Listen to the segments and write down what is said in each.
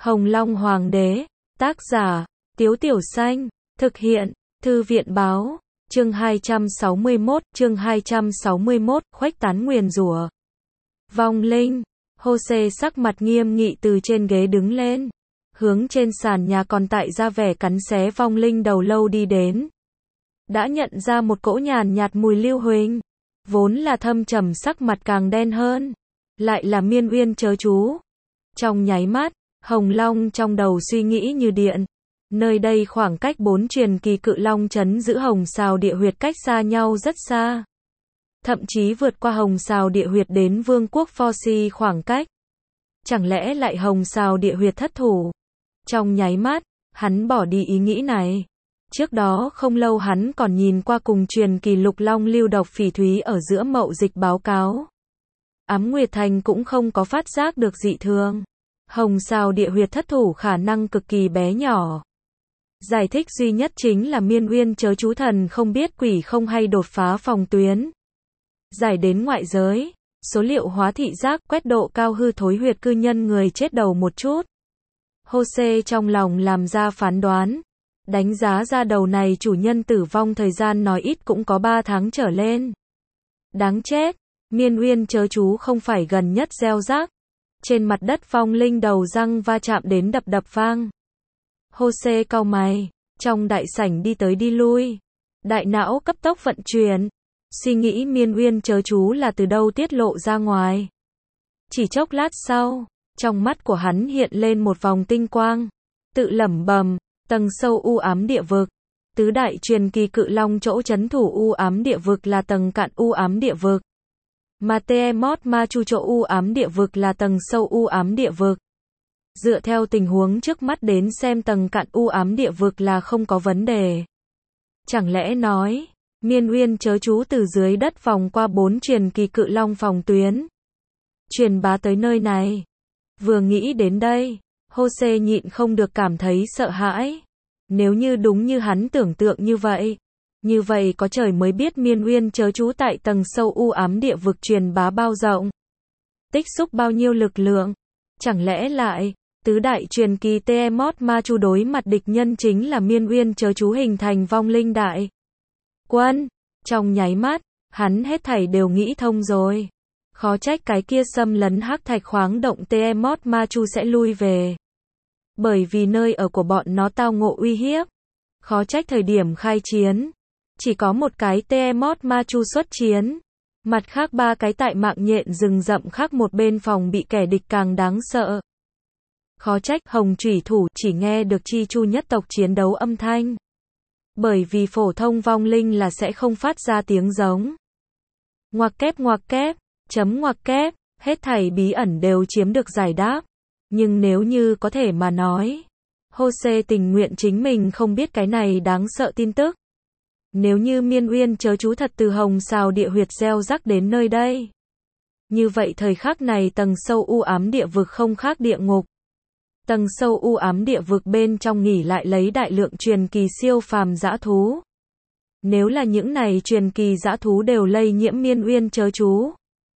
Hồng Long Hoàng đế, tác giả, Tiếu Tiểu Xanh, thực hiện, Thư viện báo, chương 261, khuếch tán nguyền rủa. Vong linh, Jose sắc mặt nghiêm nghị từ trên ghế đứng lên, hướng trên sàn nhà còn tại ra vẻ cắn xé vong linh đầu lâu đi đến. Đã nhận ra một cỗ nhàn nhạt mùi lưu huỳnh, vốn là thâm trầm sắc mặt càng đen hơn, lại là Miên Uyên chớ chú. Trong nháy mắt, Hồng Long trong đầu suy nghĩ như điện. Nơi đây khoảng cách 4 truyền kỳ cự long trấn giữ Hồng Sào địa huyệt cách xa nhau rất xa. Thậm chí vượt qua Hồng Sào địa huyệt đến Vương quốc Forsi khoảng cách. Chẳng lẽ lại Hồng Sào địa huyệt thất thủ? Trong nháy mắt, hắn bỏ đi ý nghĩ này. Trước đó không lâu hắn còn nhìn qua cùng truyền kỳ lục long lưu độc phỉ thúy ở giữa mậu dịch báo cáo. Ám Nguyệt Thành cũng không có phát giác được dị thường. Hồng Sào địa huyệt thất thủ khả năng cực kỳ bé nhỏ. Giải thích duy nhất chính là Miên Uyên chớ chú thần không biết quỷ không hay đột phá phòng tuyến. Giải đến ngoại giới, số liệu hóa thị giác quét độ cao hư thối huyệt cư nhân người chết đầu một chút. Jose trong lòng làm ra phán đoán, đánh giá ra đầu này chủ nhân tử vong thời gian nói ít cũng có 3 tháng trở lên. Đáng chết, Miên Uyên chớ chú không phải gần nhất gieo rắc. Trên mặt đất vong linh đầu răng va chạm đến đập vang. Jose cau mày, trong đại sảnh đi tới đi lui. Đại não cấp tốc vận chuyển, suy nghĩ Miên Uyên chớ chú là từ đâu tiết lộ ra ngoài. Chỉ chốc lát sau, trong mắt của hắn hiện lên một vòng tinh quang, tự lẩm bẩm, tầng sâu u ám địa vực. Tứ đại truyền kỳ cự long chỗ trấn thủ u ám địa vực là tầng cạn u ám địa vực. Mà Tiamat ma chu chỗ u ám địa vực là tầng sâu u ám địa vực. Dựa theo tình huống trước mắt đến xem tầng cạn u ám địa vực là không có vấn đề. Chẳng lẽ nói, Miên Uyên chớ chú từ dưới đất vòng qua 4 truyền kỳ cự long phòng tuyến, truyền bá tới nơi này. Vừa nghĩ đến đây, Jose nhịn không được cảm thấy sợ hãi. Nếu như đúng như hắn tưởng tượng như vậy có trời mới biết Miên Uyên chớ chú tại tầng sâu u ám địa vực truyền bá bao rộng, tích xúc bao nhiêu lực lượng. Chẳng lẽ lại, tứ đại truyền kỳ Tiamat ma chu đối mặt địch nhân chính là Miên Uyên chớ chú hình thành vong linh đại quân. Trong nháy mắt, hắn hết thảy đều nghĩ thông rồi. Khó trách cái kia xâm lấn hắc thạch khoáng động Tiamat ma chu sẽ lui về. Bởi vì nơi ở của bọn nó tao ngộ uy hiếp. Khó trách thời điểm khai chiến, chỉ có một cái Tiamat ma chu xuất chiến. Mặt khác 3 cái tại mạng nhện rừng rậm khác một bên phòng bị kẻ địch càng đáng sợ. Khó trách Hồng Chủy Thủ chỉ nghe được chi chu nhất tộc chiến đấu âm thanh. Bởi vì phổ thông vong linh là sẽ không phát ra tiếng giống. Ngoặc kép, chấm ngoặc kép, hết thảy bí ẩn đều chiếm được giải đáp. Nhưng nếu như có thể mà nói, Jose tình nguyện chính mình không biết cái này đáng sợ tin tức. Nếu như Miên Uyên chớ chú thật từ Hồng Sào địa huyệt gieo rắc đến nơi đây, như vậy thời khắc này tầng sâu u ám địa vực không khác địa ngục. Tầng sâu u ám địa vực bên trong nghỉ lại lấy đại lượng truyền kỳ siêu phàm dã thú. Nếu là những này truyền kỳ dã thú đều lây nhiễm Miên Uyên chớ chú,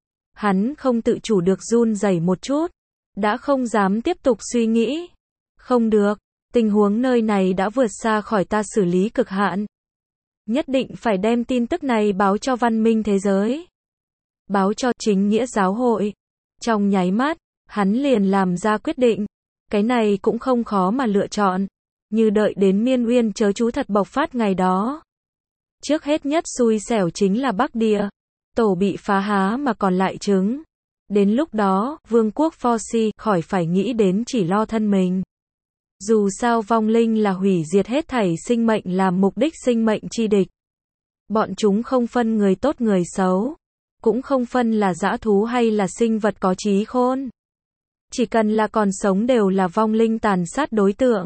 hắn không tự chủ được run rẩy một chút, đã không dám tiếp tục suy nghĩ. Không được, tình huống nơi này đã vượt xa khỏi ta xử lý cực hạn. Nhất định phải đem tin tức này báo cho văn minh thế giới. Báo cho chính nghĩa giáo hội. Trong nháy mắt, hắn liền làm ra quyết định. Cái này cũng không khó mà lựa chọn. Như đợi đến Miên Uyên chớ chú thật bộc phát ngày đó. Trước hết nhất xui xẻo chính là Bắc Địa. Tổ bị phá há mà còn lại trứng. Đến lúc đó, Vương quốc Forsi khỏi phải nghĩ đến chỉ lo thân mình. Dù sao vong linh là hủy diệt hết thảy sinh mệnh làm mục đích sinh mệnh chi địch. Bọn chúng không phân người tốt người xấu. Cũng không phân là dã thú hay là sinh vật có trí khôn. Chỉ cần là còn sống đều là vong linh tàn sát đối tượng.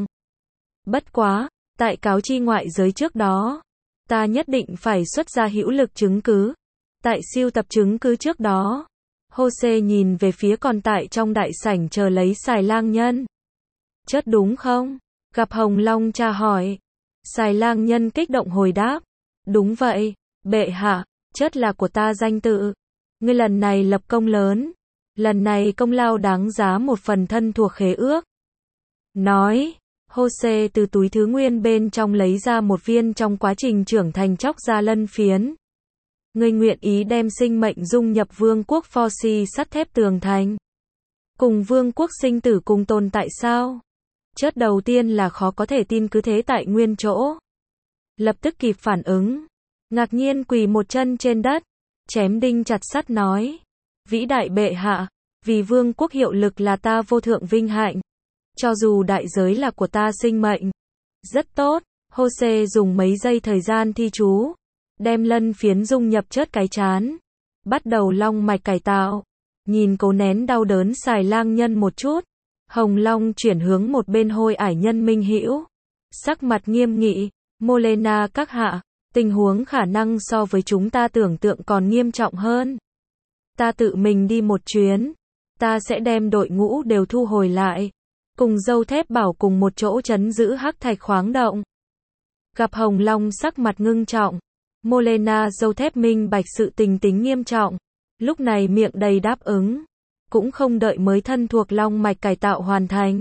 Bất quá, tại cáo chi ngoại giới trước đó, ta nhất định phải xuất ra hữu lực chứng cứ. Tại siêu tập chứng cứ trước đó, Jose nhìn về phía còn tại trong đại sảnh chờ lấy Xài Lang Nhân. Chớt đúng không? Gặp Hồng Long tra hỏi. Xài Lang Nhân kích động hồi đáp. Đúng vậy, bệ hạ, chớt là của ta danh tự. Ngươi lần này lập công lớn. Lần này công lao đáng giá một phần thân thuộc khế ước. nói. Jose từ túi thứ nguyên bên trong lấy ra một viên trong quá trình trưởng thành chóc ra lân phiến. Ngươi nguyện ý đem sinh mệnh dung nhập vương quốc Forsi sắt thép tường thành. Cùng vương quốc sinh tử cùng tồn tại sao? Chớt đầu tiên là khó có thể tin cứ thế tại nguyên chỗ. Lập tức kịp phản ứng. Ngạc nhiên quỳ một chân trên đất. Chém đinh chặt sắt nói. Vĩ đại bệ hạ, vì vương quốc hiệu lực là ta vô thượng vinh hạnh. Cho dù đại giới là của ta sinh mệnh. Rất tốt, Jose dùng mấy giây thời gian thi chú. Đem lân phiến dung nhập chớt cái chán. Bắt đầu long mạch cải tạo. Nhìn cố nén đau đớn xài lang nhân một chút. Hồng Long chuyển hướng một bên hôi ải nhân Minh Hữu. Sắc mặt nghiêm nghị. Molena các hạ, tình huống khả năng so với chúng ta tưởng tượng còn nghiêm trọng hơn. Ta tự mình đi một chuyến. Ta sẽ đem đội ngũ đều thu hồi lại. Cùng dâu thép bảo cùng một chỗ trấn giữ hắc thạch khoáng động. Gặp Hồng Long sắc mặt ngưng trọng. Molena dâu thép minh bạch sự tình tính nghiêm trọng. Lúc này miệng đầy đáp ứng. Cũng không đợi mới thân thuộc long mạch cải tạo hoàn thành.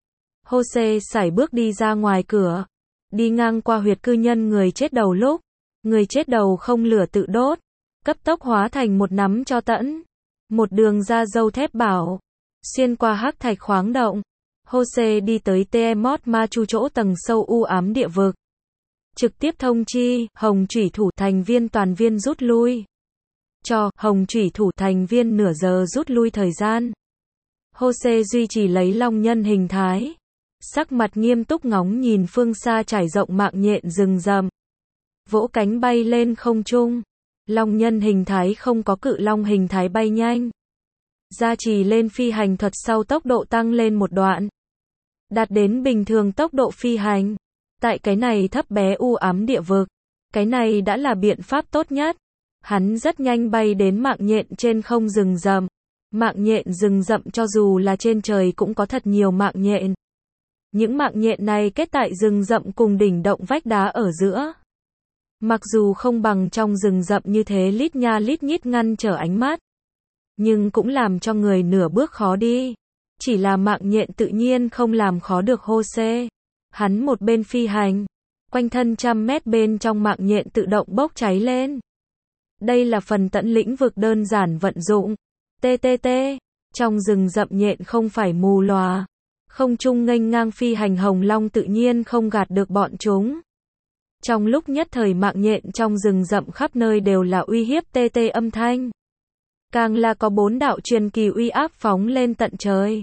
Jose sải bước đi ra ngoài cửa. Đi ngang qua huyệt cư nhân người chết đầu lúc. Người chết đầu không lửa tự đốt. Cấp tốc hóa thành một nắm tro tẫn. Một đường ra dâu thép bảo. Xuyên qua hắc thạch khoáng động. Jose đi tới Tiamat Machu chỗ tầng sâu u ám địa vực. Trực tiếp thông chi, Hồng Chủy Thủ thành viên toàn viên rút lui. Cho, Hồng Chủy Thủ thành viên nửa giờ rút lui thời gian. Jose duy trì lấy long nhân hình thái. Sắc mặt nghiêm túc ngóng nhìn phương xa trải rộng mạng nhện rừng rậm. Vỗ cánh bay lên không trung. Long nhân hình thái không có cự long hình thái bay nhanh. Gia trì lên phi hành thuật sau tốc độ tăng lên một đoạn. Đạt đến bình thường tốc độ phi hành. Tại cái này thấp bé u ám địa vực. Cái này đã là biện pháp tốt nhất. Hắn rất nhanh bay đến mạng nhện trên không rừng rậm. Mạng nhện rừng rậm cho dù là trên trời cũng có thật nhiều mạng nhện. Những mạng nhện này kết tại rừng rậm cùng đỉnh động vách đá ở giữa. Mặc dù không bằng trong rừng rậm như thế lít nha lít nhít ngăn trở ánh mắt. Nhưng cũng làm cho người nửa bước khó đi. Chỉ là mạng nhện tự nhiên không làm khó được Jose. Hắn một bên phi hành. Quanh thân trăm mét bên trong mạng nhện tự động bốc cháy lên. Đây là phần tận lĩnh vực đơn giản vận dụng. TTT. Trong rừng rậm nhện không phải mù lòa. Không trung nghênh ngang phi hành Hồng Long tự nhiên không gạt được bọn chúng. Trong lúc nhất thời mạng nhện trong rừng rậm khắp nơi đều là uy hiếp TT âm thanh. Càng là có 4 đạo truyền kỳ uy áp phóng lên tận trời.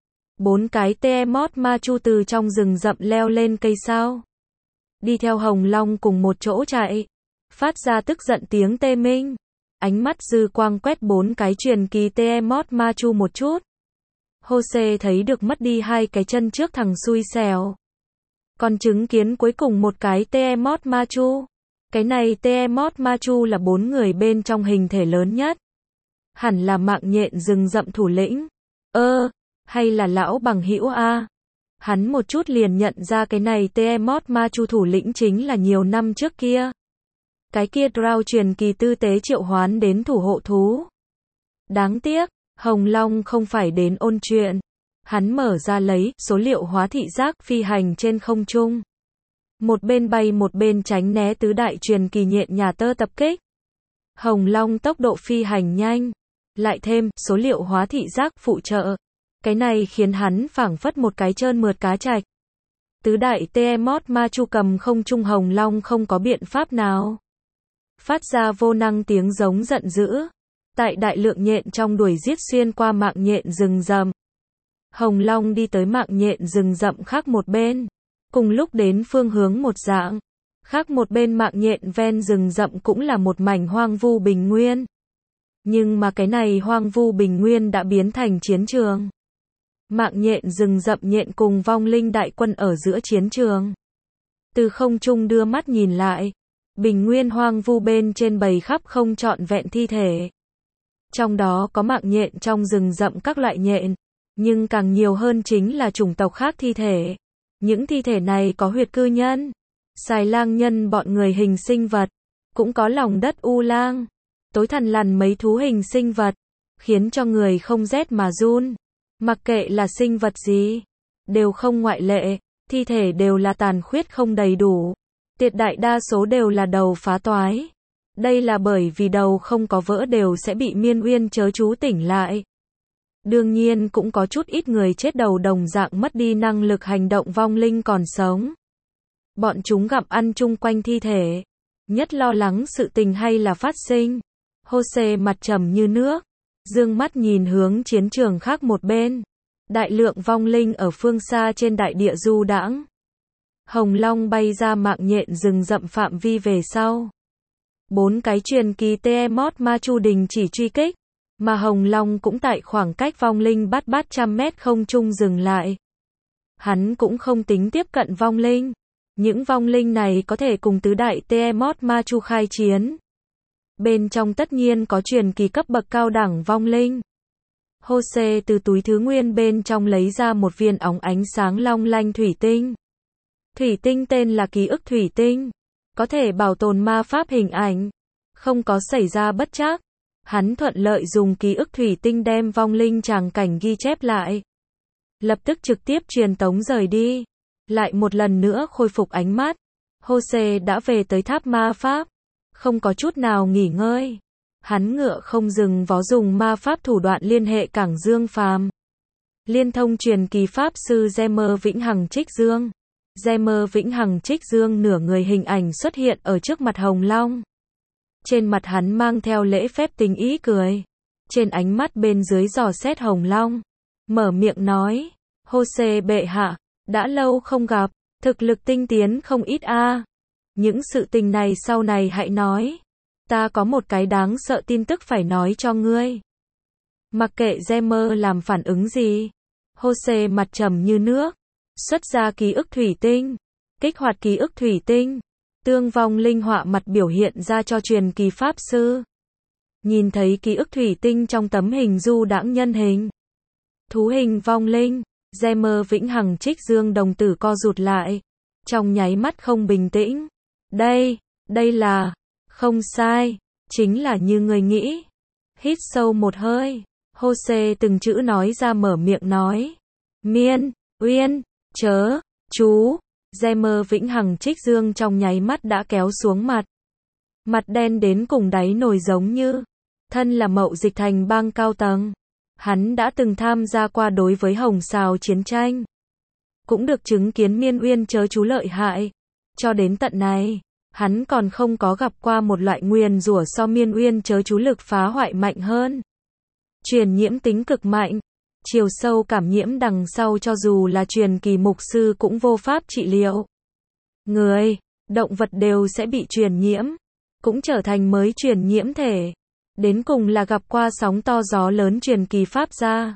4 cái Tiamat Machu từ trong rừng rậm leo lên cây sao. Đi theo Hồng Long cùng một chỗ chạy. Phát ra tức giận tiếng tê minh. Ánh mắt dư quang quét 4 cái truyền kỳ Tiamat Machu một chút. Jose thấy được mất đi 2 cái chân trước thằng xui xẻo. Còn chứng kiến cuối cùng một cái Tiamat Machu. Cái này Tiamat Machu là 4 người bên trong hình thể lớn nhất. Hẳn là mạng nhện rừng rậm thủ lĩnh. Hay là lão bằng hữu a? Hắn một chút liền nhận ra cái này Tiamat Machu thủ lĩnh chính là nhiều năm trước kia. Cái kia Drow truyền kỳ tư tế triệu hoán đến thủ hộ thú. Đáng tiếc, Hồng Long không phải đến ôn chuyện. Hắn mở ra lấy số liệu hóa thị giác phi hành trên không trung. Một bên bay một bên tránh né tứ đại truyền kỳ nhện nhà tơ tập kích. Hồng Long tốc độ phi hành nhanh. Lại thêm số liệu hóa thị giác phụ trợ. Cái này khiến hắn phảng phất một cái trơn mượt cá trạch. Tứ đại Tiamat Machu cầm không trung Hồng Long không có biện pháp nào. Phát ra vô năng tiếng giống giận dữ. Tại đại lượng nhện trong đuổi giết xuyên qua mạng nhện rừng rậm. Hồng Long đi tới mạng nhện rừng rậm khác một bên. Cùng lúc đến phương hướng một dạng. Khác một bên mạng nhện ven rừng rậm cũng là một mảnh hoang vu bình nguyên. Nhưng mà cái này hoang vu bình nguyên đã biến thành chiến trường. Mạng nhện rừng rậm nhện cùng vong linh đại quân ở giữa chiến trường. Từ không trung đưa mắt nhìn lại. Bình nguyên hoang vu bên trên bầy khắp không trọn vẹn thi thể. Trong đó có mạng nhện trong rừng rậm các loại nhện. Nhưng càng nhiều hơn chính là chủng tộc khác thi thể. Những thi thể này có huyệt cư nhân, xài lang nhân bọn người hình sinh vật. Cũng có lòng đất u lang, tối thằn lằn mấy thú hình sinh vật. Khiến cho người không rét mà run. Mặc kệ là sinh vật gì, đều không ngoại lệ, thi thể đều là tàn khuyết không đầy đủ. Tuyệt đại đa số đều là đầu phá toái. Đây là bởi vì đầu không có vỡ đều sẽ bị miên uyên chớ chú tỉnh lại. Đương nhiên cũng có chút ít người chết đầu đồng dạng mất đi năng lực hành động vong linh còn sống. Bọn chúng gặm ăn chung quanh thi thể. Nhất lo lắng sự tình hay là phát sinh. Jose mặt trầm như nước. Dương mắt nhìn hướng chiến trường khác một bên. Đại lượng vong linh ở phương xa trên đại địa du đãng. Hồng Long bay ra mạng nhện rừng rậm phạm vi về sau. 4 cái truyền kỳ Tiamat Ma Chu đình chỉ truy kích. Mà Hồng Long cũng tại khoảng cách vong linh bát trăm mét không trung dừng lại. Hắn cũng không tính tiếp cận vong linh. Những vong linh này có thể cùng tứ đại Tiamat Ma Chu khai chiến. Bên trong tất nhiên có truyền kỳ cấp bậc cao đẳng vong linh. Jose từ túi thứ nguyên bên trong lấy ra một viên óng ánh sáng long lanh thủy tinh. Thủy tinh tên là ký ức thủy tinh. Có thể bảo tồn ma pháp hình ảnh. Không có xảy ra bất trắc. Hắn thuận lợi dùng ký ức thủy tinh đem vong linh tràng cảnh ghi chép lại. Lập tức trực tiếp truyền tống rời đi. Lại một lần nữa khôi phục ánh mắt. Jose đã về tới tháp ma pháp. Không có chút nào nghỉ ngơi. Hắn ngựa không dừng vó dùng ma pháp thủ đoạn liên hệ Cảng Dương Phàm. Liên thông truyền kỳ pháp sư Gemer Vĩnh Hằng Trích Dương. Gemer Vĩnh Hằng Trích Dương nửa người hình ảnh xuất hiện ở trước mặt Hồng Long. Trên mặt hắn mang theo lễ phép tình ý cười. Trên ánh mắt bên dưới dò xét Hồng Long. Mở miệng nói. Jose bệ hạ. Đã lâu không gặp. Thực lực tinh tiến không ít a. Những sự tình này sau này hãy nói. Ta có một cái đáng sợ tin tức phải nói cho ngươi. Mặc kệ Gemer làm phản ứng gì. Jose mặt trầm như nước. Xuất ra ký ức thủy tinh. Kích hoạt ký ức thủy tinh. Tương vong linh họa mặt biểu hiện ra cho truyền kỳ pháp sư. Nhìn thấy ký ức thủy tinh trong tấm hình du đãng nhân hình. Thú hình vong linh. Gemer Vĩnh Hằng Trích Dương đồng tử co rụt lại. Trong nháy mắt không bình tĩnh. Đây là... Không sai. Chính là như người nghĩ. Hít sâu một hơi. Jose từng chữ nói ra mở miệng nói. Miên, uyên, chớ, chú. Gemer Vĩnh Hằng Trích Dương trong nháy mắt đã kéo xuống mặt. Mặt đen đến cùng đáy nồi giống như. Thân là Mậu Dịch Thành bang cao tầng. Hắn đã từng tham gia qua đối với Hồng Sào chiến tranh. Cũng được chứng kiến miên uyên chớ chú lợi hại. Cho đến tận này, hắn còn không có gặp qua một loại nguyền rủa so miên uyên chớ chú lực phá hoại mạnh hơn. Truyền nhiễm tính cực mạnh. Chiều sâu cảm nhiễm đằng sau cho dù là truyền kỳ mục sư cũng vô pháp trị liệu. Người, động vật đều sẽ bị truyền nhiễm. Cũng trở thành mới truyền nhiễm thể. Đến cùng là gặp qua sóng to gió lớn truyền kỳ pháp gia.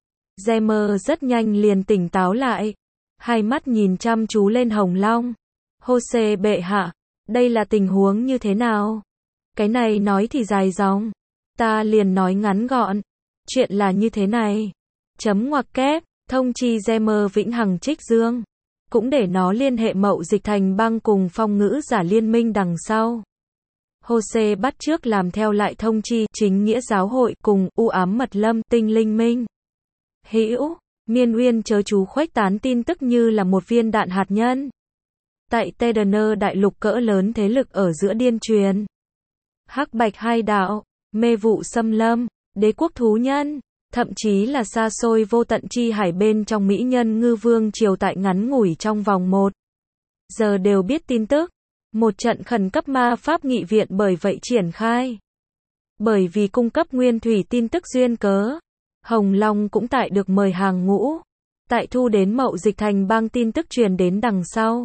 Gemer rất nhanh liền tỉnh táo lại. Hai mắt nhìn chăm chú lên Hồng Long. Jose bệ hạ. Đây là tình huống như thế nào? Cái này nói thì dài dòng. Ta liền nói ngắn gọn. Chuyện là như thế này. Chấm ngoặc kép. Thông chi Gemer Vĩnh Hằng Trích Dương. Cũng để nó liên hệ Mậu Dịch Thành bang cùng phong ngữ giả liên minh đằng sau. Jose bắt trước làm theo lại thông chi chính nghĩa giáo hội cùng u ám mật lâm tinh linh minh. Hữu, miên uyên chớ chú khuếch tán tin tức như là một viên đạn hạt nhân. Tại Tedaner đại lục cỡ lớn thế lực ở giữa điên truyền. Hắc bạch hai đạo, mê vụ xâm lâm, đế quốc thú nhân, thậm chí là xa xôi vô tận chi hải bên trong mỹ nhân ngư vương triều tại ngắn ngủi trong vòng 1 giờ đều biết tin tức. Một trận khẩn cấp ma pháp nghị viện bởi vậy triển khai. Bởi vì cung cấp nguyên thủy tin tức duyên cớ, Hồng Long cũng tại được mời hàng ngũ. Tại thu đến Mậu Dịch Thành bang tin tức truyền đến đằng sau.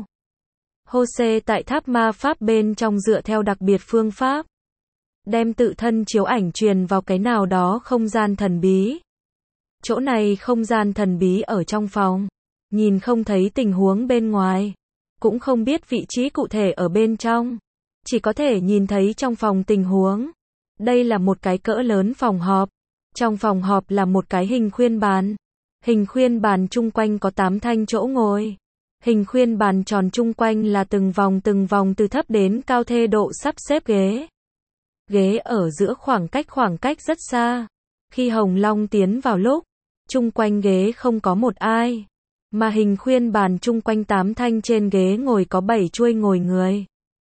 Jose tại tháp ma pháp bên trong dựa theo đặc biệt phương pháp. Đem tự thân chiếu ảnh truyền vào cái nào đó không gian thần bí. Chỗ này không gian thần bí ở trong phòng. Nhìn không thấy tình huống bên ngoài. Cũng không biết vị trí cụ thể ở bên trong. Chỉ có thể nhìn thấy trong phòng tình huống. Đây là một cái cỡ lớn phòng họp. Trong phòng họp là một cái hình khuyên bàn. Hình khuyên bàn chung quanh có 8 thanh chỗ ngồi. Hình khuyên bàn tròn chung quanh là từng vòng từ thấp đến cao thê độ sắp xếp ghế. Ghế ở giữa khoảng cách rất xa. Khi Hồng Long tiến vào lúc, chung quanh ghế không có một ai. Mà hình khuyên bàn chung quanh 8 thanh trên ghế ngồi có 7 chuôi ngồi người.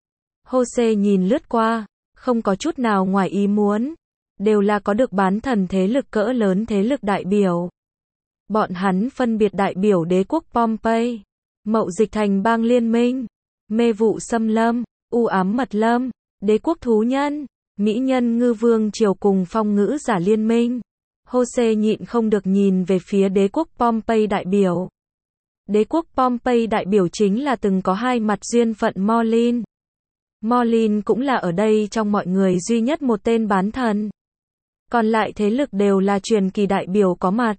Jose nhìn lướt qua, không có chút nào ngoài ý muốn, đều là có được bán thần thế lực cỡ lớn thế lực đại biểu. Bọn hắn phân biệt đại biểu đế quốc Pompey, Mậu Dịch Thành Bang Liên minh, Mê Vụ Xâm Lâm, U Ám Mật Lâm, Đế quốc Thú Nhân, Mỹ Nhân Ngư Vương Triều cùng Phong Ngữ Giả Liên minh. Jose nhịn không được nhìn về phía đế quốc Pompey đại biểu. Đế quốc Pompey đại biểu chính là từng có hai mặt duyên phận Morlin. Morlin cũng là ở đây trong mọi người duy nhất một tên bán thần. Còn lại thế lực đều là truyền kỳ đại biểu có mặt.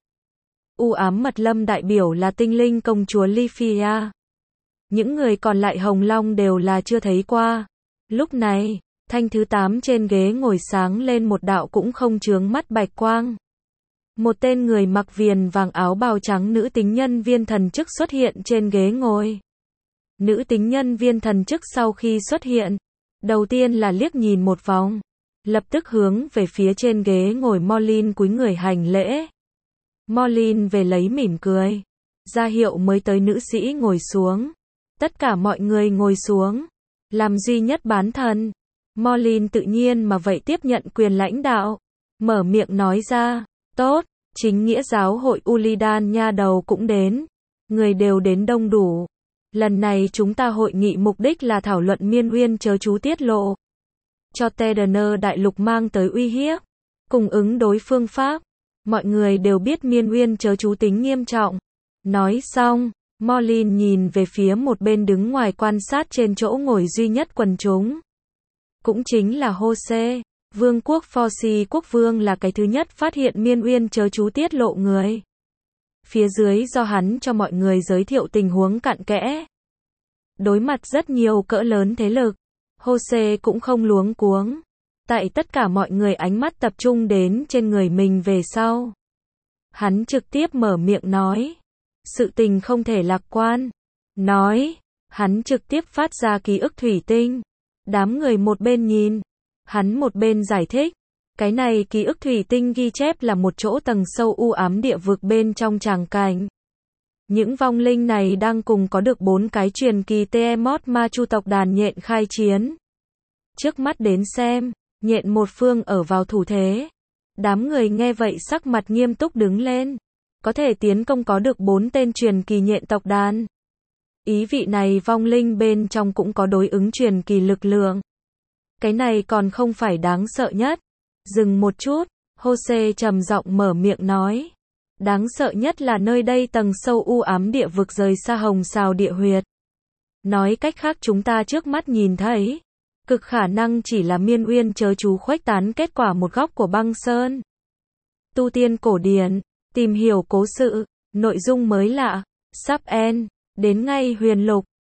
U Ám Mật Lâm đại biểu là tinh linh công chúa Lifia. Những người còn lại Hồng Long đều là chưa thấy qua. Lúc này, thanh thứ 8 trên ghế ngồi sáng lên một đạo cũng không chướng mắt bạch quang. Một tên người mặc viền vàng áo bào trắng nữ tính nhân viên thần chức xuất hiện trên ghế ngồi. Nữ tính nhân viên thần chức sau khi xuất hiện, đầu tiên là liếc nhìn một vòng, lập tức hướng về phía trên ghế ngồi Morlin cúi người hành lễ. Morlin về lấy mỉm cười, ra hiệu mới tới nữ sĩ ngồi xuống. Tất cả mọi người ngồi xuống, làm duy nhất bán thần. Morlin tự nhiên mà vậy tiếp nhận quyền lãnh đạo, mở miệng nói ra, tốt, chính nghĩa giáo hội Ulidan nha đầu cũng đến, người đều đến đông đủ. Lần này chúng ta hội nghị mục đích là thảo luận Miên Uyên chớ chú tiết lộ cho Tedaner đại lục mang tới uy hiếp, cùng ứng đối phương pháp. Mọi người đều biết Miên Uyên chớ chú tính nghiêm trọng. Nói xong, Morlin nhìn về phía một bên đứng ngoài quan sát trên chỗ ngồi duy nhất quần chúng. Cũng chính là Jose, vương quốc Forsi quốc vương là cái thứ nhất phát hiện Miên Uyên chớ chú tiết lộ người. Phía dưới do hắn cho mọi người giới thiệu tình huống cặn kẽ. Đối mặt rất nhiều cỡ lớn thế lực, Jose cũng không luống cuống. Tại tất cả mọi người ánh mắt tập trung đến trên người mình về sau, hắn trực tiếp mở miệng nói. Sự tình không thể lạc quan. Nói, hắn trực tiếp phát ra ký ức thủy tinh. Đám người một bên nhìn, hắn một bên giải thích. Cái này ký ức thủy tinh ghi chép là một chỗ tầng sâu u ám địa vực bên trong tràng cảnh. Những vong linh này đang cùng có được 4 cái truyền kỳ Tiamat ma chu tộc đàn nhện khai chiến. Trước mắt đến xem, nhện một phương ở vào thủ thế. Đám người nghe vậy sắc mặt nghiêm túc đứng lên. Có thể tiến công có được 4 tên truyền kỳ nhện tộc đàn. Ý vị này vong linh bên trong cũng có đối ứng truyền kỳ lực lượng. Cái này còn không phải đáng sợ nhất. Dừng một chút, Jose trầm giọng mở miệng nói. Đáng sợ nhất là nơi đây tầng sâu u ám địa vực rời xa hồng xào địa huyệt. Nói cách khác chúng ta trước mắt nhìn thấy, cực khả năng chỉ là Miên Uyên chớ chú khuếch tán kết quả một góc của băng sơn. Tu tiên cổ điển, tìm hiểu cố sự, nội dung mới lạ, sắp end, đến ngay huyền lục.